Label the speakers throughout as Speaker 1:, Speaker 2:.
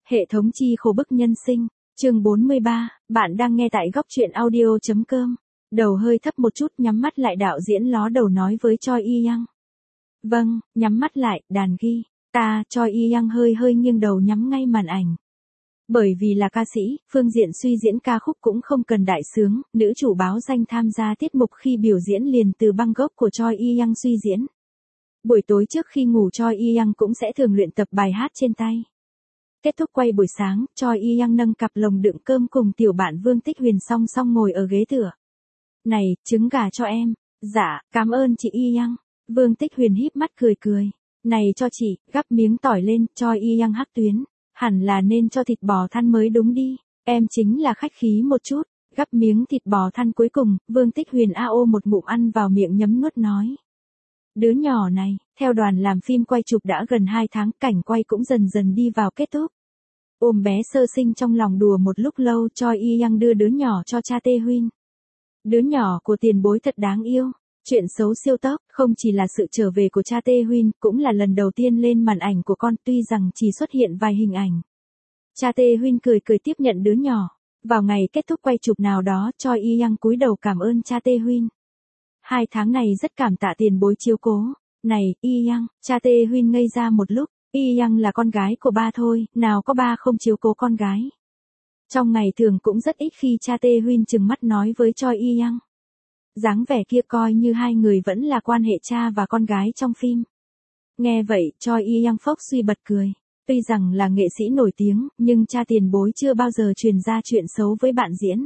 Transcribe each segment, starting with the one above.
Speaker 1: Hệ thống chi khổ bức nhân sinh, chương 43, bạn đang nghe tại góc truyện audio.com. Đầu hơi thấp một chút, nhắm mắt lại, đạo diễn ló đầu nói với Choi Y-young. Vâng, nhắm mắt lại, đàn ghi. Choi Y-young hơi nghiêng đầu nhắm ngay màn ảnh. Bởi vì là ca sĩ, phương diện suy diễn ca khúc cũng không cần đại sướng, nữ chủ báo danh tham gia tiết mục khi biểu diễn liền từ băng gốc của Choi Y-young suy diễn. Buổi tối trước khi ngủ Choi Y-young cũng sẽ thường luyện tập bài hát trên tay. Kết thúc quay buổi sáng, Choi Y-young nâng cặp lồng đựng cơm cùng tiểu bạn Vương Tích Huyền song song ngồi ở ghế tựa. Này, trứng gà cho em. Dạ, cảm ơn chị Y-young. Vương Tích Huyền híp mắt cười. Này cho chị, gắp miếng tỏi lên. Choi Y-young hắc tuyến. Hẳn là nên cho thịt bò thăn mới đúng đi. Em chính là khách khí một chút. Gắp miếng thịt bò thăn cuối cùng, Vương Tích Huyền ao một ngụm ăn vào miệng nhấm nuốt nói. Đứa nhỏ này, theo đoàn làm phim quay chụp đã gần 2 tháng, cảnh quay cũng dần đi vào kết thúc. Ôm bé sơ sinh trong lòng đùa một lúc lâu, Choi Y-young đưa đứa nhỏ cho cha Tae-huynh. Đứa nhỏ của tiền bối thật đáng yêu. Chuyện xấu siêu tốc, không chỉ là sự trở về của cha Tae-huynh, cũng là lần đầu tiên lên màn ảnh của con, tuy rằng chỉ xuất hiện vài hình ảnh. Cha Tae-huynh cười tiếp nhận đứa nhỏ. Vào ngày kết thúc quay chụp nào đó, Choi Y-young cúi đầu cảm ơn cha Tae-huynh. 2 tháng này rất cảm tạ tiền bối chiếu cố. Này, Y-young, cha Tae-huynh ngây ra một lúc. Y-young là con gái của ba thôi, nào có ba không chiếu cố con gái. Trong ngày thường cũng rất ít khi cha Tae-huynh trừng mắt nói với Choi Y-young. Dáng vẻ kia coi như hai người vẫn là quan hệ cha và con gái trong phim. Nghe vậy, Choi Y-young phốc suy bật cười. Tuy rằng là nghệ sĩ nổi tiếng, nhưng cha tiền bối chưa bao giờ truyền ra chuyện xấu với bạn diễn.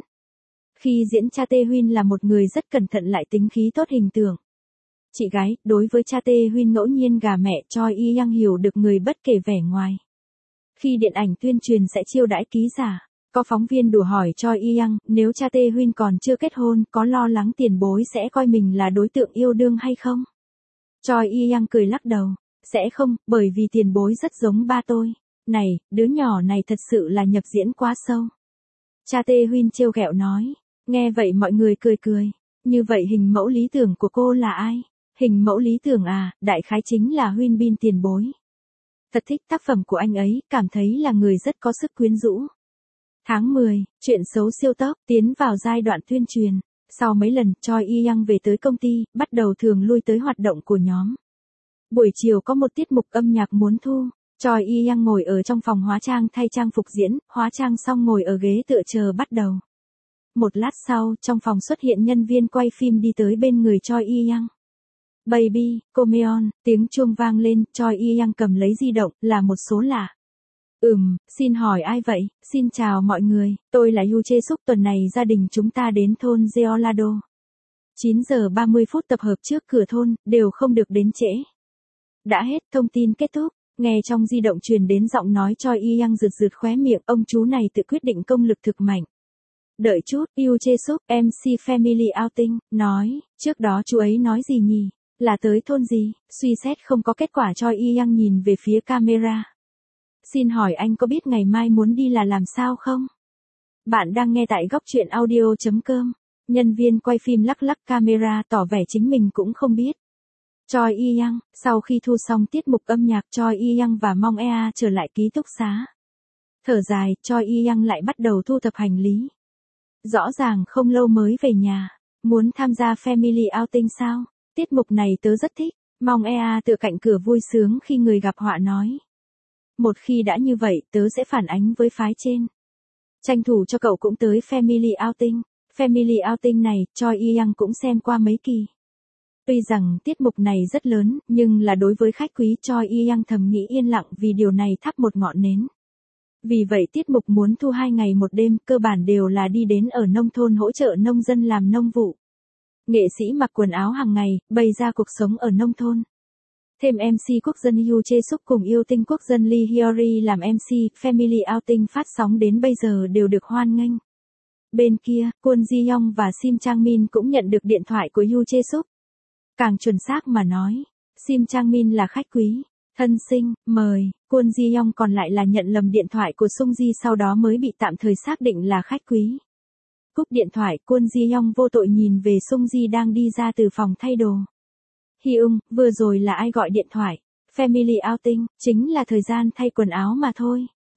Speaker 1: Khi diễn cha Tae-huynh là một người rất cẩn thận lại tính khí tốt hình tượng. Chị gái, đối với cha Tae-huynh ngẫu nhiên gà mẹ, Choi Y-young hiểu được người bất kể vẻ ngoài. Khi điện ảnh tuyên truyền sẽ chiêu đãi ký giả, có phóng viên đùa hỏi Choi Y-young, nếu cha Tae-huynh còn chưa kết hôn, có lo lắng tiền bối sẽ coi mình là đối tượng yêu đương hay không? Choi Y-young cười lắc đầu, sẽ không, bởi vì tiền bối rất giống ba tôi. Này, đứa nhỏ này thật sự là nhập diễn quá sâu. Cha Tae-huynh trêu ghẹo nói. Nghe vậy mọi người cười. Như vậy hình mẫu lý tưởng của cô là ai? Hình mẫu lý tưởng à, đại khái chính là Huynh Bin tiền bối. Thật thích tác phẩm của anh ấy, cảm thấy là người rất có sức quyến rũ. Tháng 10, chuyện xấu siêu tốc, tiến vào giai đoạn tuyên truyền. Sau mấy lần, Choi Y-young về tới công ty, bắt đầu thường lui tới hoạt động của nhóm. Buổi chiều có một tiết mục âm nhạc muốn thu. Choi Y-young ngồi ở trong phòng hóa trang thay trang phục diễn, hóa trang xong ngồi ở ghế tựa chờ bắt đầu. Một lát sau, trong phòng xuất hiện nhân viên quay phim đi tới bên người Choi Y-young. Baby, Comeon, tiếng chuông vang lên, Choi Y-young cầm lấy di động, là một số lạ. Xin hỏi ai vậy? Xin chào mọi người, tôi là Yoo Jae-suk, tuần này gia đình chúng ta đến thôn Jeollado. 9 giờ 30 phút tập hợp trước cửa thôn, đều không được đến trễ. Đã hết, thông tin kết thúc. Nghe trong di động truyền đến giọng nói Choi Y-young rượt khóe miệng, ông chú này tự quyết định công lực thực mạnh. Đợi chút, Yoo Jae-suk, MC Family Outing, nói, trước đó chú ấy nói gì nhỉ? Là tới thôn gì? Suy xét không có kết quả. Choi Y-young nhìn về phía camera. Xin hỏi anh có biết ngày mai muốn đi là làm sao không? Bạn đang nghe tại góc truyện audio.com. Nhân viên quay phim lắc camera tỏ vẻ chính mình cũng không biết. Choi Y-young, sau khi thu xong tiết mục âm nhạc, Choi Y-young và Mong Ea trở lại ký túc xá. Thở dài, Choi Y-young lại bắt đầu thu thập hành lý. Rõ ràng không lâu mới về nhà. Muốn tham gia Family Outing sao? Tiết mục này tớ rất thích. Mong Ea tựa cạnh cửa vui sướng khi người gặp họa nói. Một khi đã như vậy, tớ sẽ phản ánh với phái trên. Tranh thủ cho cậu cũng tới Family Outing. Family Outing này, Choi Y-young cũng xem qua mấy kỳ. Tuy rằng tiết mục này rất lớn, nhưng là đối với khách quý, Choi Y-young thầm nghĩ yên lặng vì điều này thắp một ngọn nến. Vì vậy tiết mục muốn thu 2 ngày 1 đêm, cơ bản đều là đi đến ở nông thôn hỗ trợ nông dân làm nông vụ. Nghệ sĩ mặc quần áo hàng ngày, bày ra cuộc sống ở nông thôn. Thêm MC quốc dân Yoo Jae-suk cùng yêu tinh quốc dân Lee Hyori làm MC, Family Outing phát sóng đến bây giờ đều được hoan nghênh. Bên kia, Kwon Ji-young và Sim Chang-min cũng nhận được điện thoại của Yoo Jae-suk. Càng chuẩn xác mà nói, Sim Chang-min là khách quý, thân sinh, mời, Kwon Ji-young còn lại là nhận lầm điện thoại của Sung Ji, sau đó mới bị tạm thời xác định là khách quý. Cúp điện thoại, Kwon Ji-young vô tội nhìn về Sung Ji đang đi ra từ phòng thay đồ. Hyung, vừa rồi là ai gọi điện thoại? Family Outing, chính là thời gian thay quần áo mà thôi.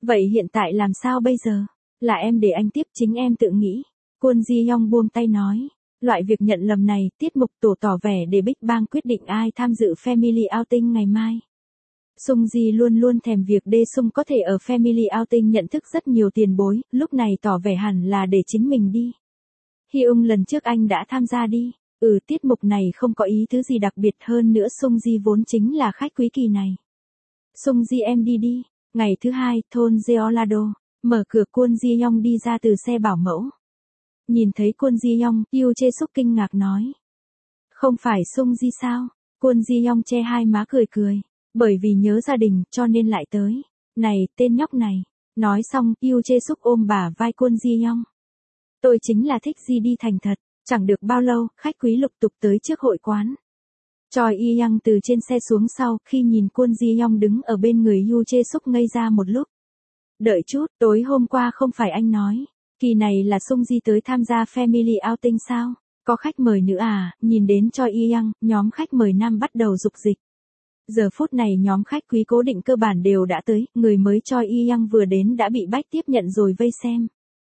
Speaker 1: Vậy hiện tại làm sao bây giờ? Là em để anh tiếp, chính em tự nghĩ. Kwon Ji Young buông tay nói. Loại việc nhận lầm này, tiết mục tổ tỏ vẻ để Big Bang quyết định ai tham dự Family Outing ngày mai. Sung Ji luôn luôn thèm việc Dae Sung có thể ở Family Outing nhận thức rất nhiều tiền bối, lúc này tỏ vẻ hẳn là để chính mình đi. Hyung lần trước anh đã tham gia đi. Tiết mục này không có ý thứ gì đặc biệt hơn nữa, Sung Ji vốn chính là khách quý kỳ này. Sung Ji em đi đi. Ngày thứ hai, thôn Jeolado, mở cửa Kwon Ji Young đi ra từ xe bảo mẫu. Nhìn thấy Kwon Ji Young, Yoo Jae Suk kinh ngạc nói. Không phải Sung Ji sao? Kwon Ji Young che hai má cười cười. Bởi vì nhớ gia đình, cho nên lại tới. Này, tên nhóc này. Nói xong, Yoo Jae Suk ôm bả vai Kwon Ji Young. Tôi chính là thích Ji đi thành thật. Chẳng được bao lâu, khách quý lục tục tới trước hội quán. Choi Yi-young từ trên xe xuống sau, khi nhìn Kwon Ji Young đứng ở bên người Yoo Jae Suk ngây ra một lúc. Đợi chút, tối hôm qua không phải anh nói, kỳ này là Sung Ji tới tham gia Family Outing sao? Có khách mời nữa à? Nhìn đến Choi Yi-young, nhóm khách mời nam bắt đầu rục dịch. Giờ phút này nhóm khách quý cố định cơ bản đều đã tới, người mới Choi Yi-young vừa đến đã bị bách tiếp nhận rồi vây xem.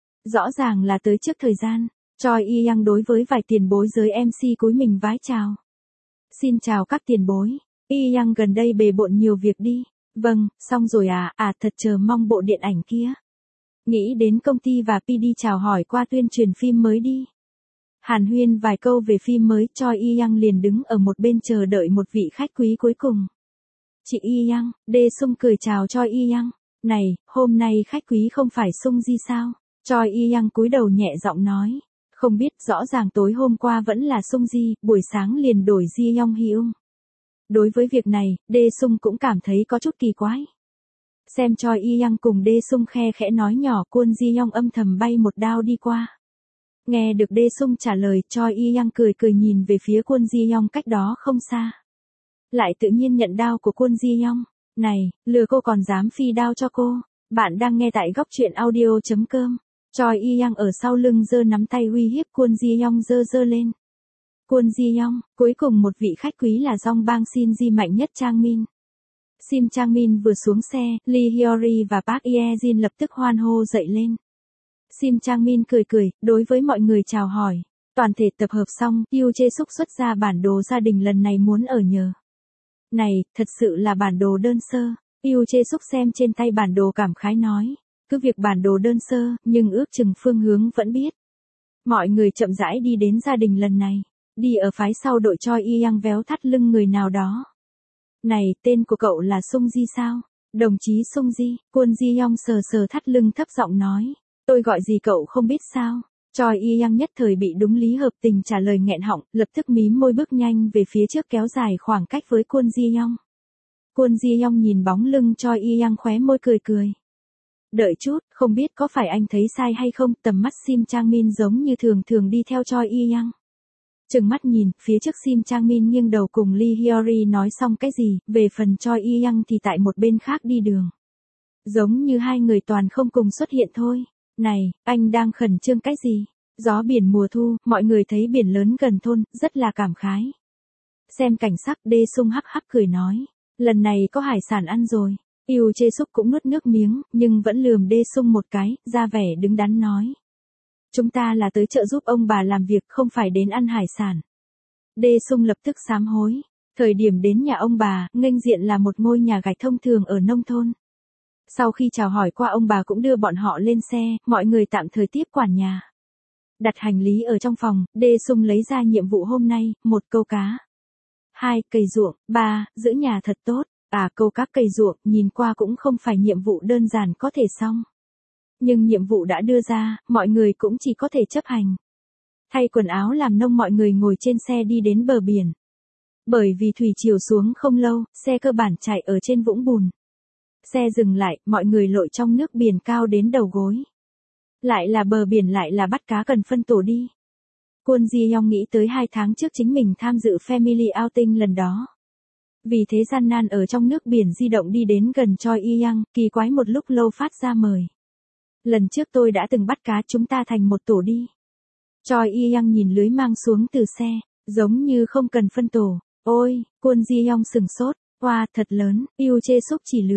Speaker 1: Rõ ràng là tới trước thời gian. Choi Yi-young đối với vài tiền bối giới MC cúi mình vái chào. Xin chào các tiền bối. Yi-young gần đây bề bộn nhiều việc đi. Vâng, xong rồi à, thật chờ mong bộ điện ảnh kia. Nghĩ đến công ty và PD chào hỏi qua tuyên truyền phim mới đi. Hàn huyên vài câu về phim mới, Choi Yi-young liền đứng ở một bên chờ đợi một vị khách quý cuối cùng. Chị Yi-young, Dae Sung cười chào Choi Yi-young. Này, hôm nay khách quý không phải Sung Ji sao? Choi Yi-young cúi đầu nhẹ giọng nói. Không biết, rõ ràng tối hôm qua vẫn là Sung Ji, buổi sáng liền đổi Ji Young Hyung. Đối với việc này, Dae Sung cũng cảm thấy có chút kỳ quái. Xem Choi Yi-young cùng Dae Sung khe khẽ nói nhỏ, Kwon Ji Young âm thầm bay một đao đi qua. Nghe được Dae Sung trả lời, Choi Yi-young cười cười nhìn về phía Kwon Ji Young cách đó không xa. Lại tự nhiên nhận đao của Kwon Ji Young. Này, lừa cô còn dám phi đao cho cô. Bạn đang nghe tại góc truyện audio.com. Choi Yi-young ở sau lưng giơ nắm tay uy hiếp Kwon Ji Young giơ lên. Kwon Ji Young, cuối cùng một vị khách quý là Jong Bang Shin Ji mạnh nhất Chang Min. Sim Chang Min vừa xuống xe, Lee Hyori và Park Ye Jin lập tức hoan hô dậy lên. Sim Chang Min cười cười, đối với mọi người chào hỏi. Toàn thể tập hợp xong, Yoo Jae Suk xuất ra bản đồ gia đình lần này muốn ở nhờ. Này, thật sự là bản đồ đơn sơ. Yoo Jae Suk xem trên tay bản đồ cảm khái nói. Cứ việc bản đồ đơn sơ, nhưng ước chừng phương hướng vẫn biết. Mọi người chậm rãi đi đến gia đình lần này. Đi ở phái sau đội Choi Yi-young véo thắt lưng người nào đó. Này, tên của cậu là Sung Ji sao? Đồng chí Sung Ji, Kwon Ji Young sờ thắt lưng thấp giọng nói. Tôi gọi gì cậu không biết sao? Choi Yi-young nhất thời bị đúng lý hợp tình trả lời nghẹn họng, lập tức mím môi bước nhanh về phía trước kéo dài khoảng cách với Kwon Ji Young. Kwon Ji Young nhìn bóng lưng Choi Yi-young khóe môi cười cười. Đợi chút, không biết có phải anh thấy sai hay không, tầm mắt Sim Chang Min giống như thường đi theo Choi Yi-young. Chừng mắt nhìn, phía trước Sim Chang Min nghiêng đầu cùng Lee Hyori nói xong cái gì, về phần Choi Yi-young thì tại một bên khác đi đường. Giống như hai người toàn không cùng xuất hiện thôi. Này, anh đang khẩn trương cái gì? Gió biển mùa thu, mọi người thấy biển lớn gần thôn, rất là cảm khái. Xem cảnh sắc, Dae Sung hắc hắc cười nói. Lần này có hải sản ăn rồi. Yoo Jae Suk cũng nuốt nước miếng, nhưng vẫn lườm Dae Sung một cái, ra vẻ đứng đắn nói. Chúng ta là tới trợ giúp ông bà làm việc, không phải đến ăn hải sản. Dae Sung lập tức sám hối. Thời điểm đến nhà ông bà, nghênh diện là một ngôi nhà gạch thông thường ở nông thôn. Sau khi chào hỏi qua ông bà cũng đưa bọn họ lên xe, mọi người tạm thời tiếp quản nhà. Đặt hành lý ở trong phòng, Dae Sung lấy ra nhiệm vụ hôm nay, 1 câu cá. 2. Cày ruộng, 3. Giữ nhà thật tốt. Câu cá cày ruộng, nhìn qua cũng không phải nhiệm vụ đơn giản có thể xong. Nhưng nhiệm vụ đã đưa ra, mọi người cũng chỉ có thể chấp hành. Thay quần áo làm nông, mọi người ngồi trên xe đi đến bờ biển. Bởi vì thủy triều xuống không lâu, xe cơ bản chạy ở trên vũng bùn. Xe dừng lại, mọi người lội trong nước biển cao đến đầu gối. Lại là bờ biển, lại là bắt cá cần phân tổ đi. Kwon Ji Young nghĩ tới 2 tháng trước chính mình tham dự Family Outing lần đó. Vì thế gian nan ở trong nước biển di động đi đến gần Choi Yi-young, kỳ quái một lúc lâu phát ra mời. Lần trước tôi đã từng bắt cá, chúng ta thành một tổ đi. Choi Yi-young nhìn lưới mang xuống từ xe, giống như không cần phân tổ. Ôi, Kwon Ji Young sừng sốt, wow, thật lớn, Yoo Jae Suk chỉ lưới.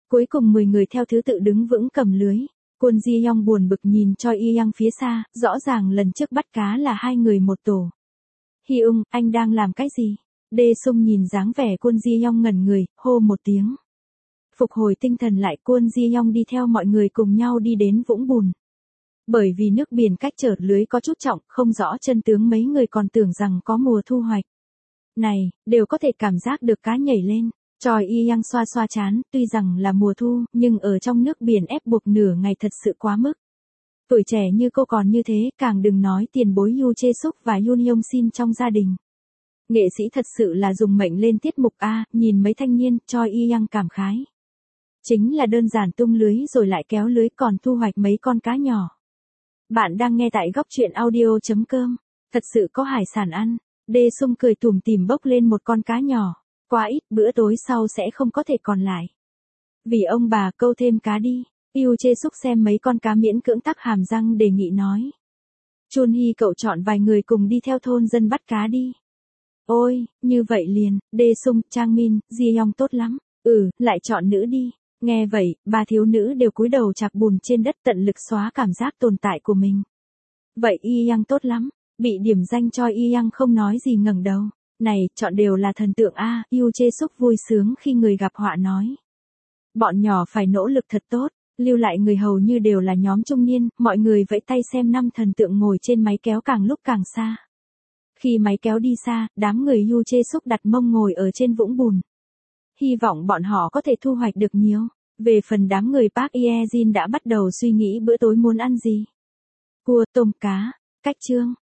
Speaker 1: Cuối cùng 10 người theo thứ tự đứng vững cầm lưới. Kwon Ji Young buồn bực nhìn Choi Yi-young phía xa, rõ ràng lần trước bắt cá là 2 người một tổ. Hyung, anh đang làm cái gì? Dae Sung nhìn dáng vẻ Kwon Ji Young ngẩn người, hô một tiếng. Phục hồi tinh thần lại, Kwon Ji Young đi theo mọi người cùng nhau đi đến vũng bùn. Bởi vì nước biển cách trở lưới có chút trọng, không rõ chân tướng, mấy người còn tưởng rằng có mùa thu hoạch. Này, đều có thể cảm giác được cá nhảy lên. Choi Yi-young xoa xoa trán, tuy rằng là mùa thu, nhưng ở trong nước biển ép buộc nửa ngày thật sự quá mức. Tuổi trẻ như cô còn như thế, càng đừng nói tiền bối Yoo Jae-suk và Yoon Hyung-shin trong gia đình. Nghệ sĩ thật sự là dùng mệnh lên tiết mục A, nhìn mấy thanh niên, Choi Yi-young cảm khái. Chính là đơn giản tung lưới rồi lại kéo lưới còn thu hoạch mấy con cá nhỏ. Bạn đang nghe tại góc truyện audio.com. Thật sự có hải sản ăn. Dae Sung cười tủm tỉm bốc lên một con cá nhỏ. Quá ít, bữa tối sau sẽ không có thể còn lại. Vì ông bà, câu thêm cá đi. Yoo Jae-suk xem mấy con cá miễn cưỡng tắc hàm răng đề nghị nói. Chun Hee cậu chọn vài người cùng đi theo thôn dân bắt cá đi. Ôi, như vậy liền, Dae Sung, Chang Min, Ji Young tốt lắm. Lại chọn nữ đi. Nghe vậy, ba thiếu nữ đều cúi đầu chạc bùn trên đất tận lực xóa cảm giác tồn tại của mình. Vậy Yi Young tốt lắm. Bị điểm danh cho Yi Young không nói gì ngẩng đầu. Này, chọn đều là thần tượng A, Yoo Jae-suk vui sướng khi người gặp họa nói. Bọn nhỏ phải nỗ lực thật tốt, lưu lại người hầu như đều là nhóm trung niên, mọi người vẫy tay xem 5 thần tượng ngồi trên máy kéo càng lúc càng xa. Khi máy kéo đi xa, đám người Yoo Jae-suk đặt mông ngồi ở trên vũng bùn. Hy vọng bọn họ có thể thu hoạch được nhiều. Về phần đám người Park Ye-jin đã bắt đầu suy nghĩ bữa tối muốn ăn gì. Cua, tôm cá, cách chương.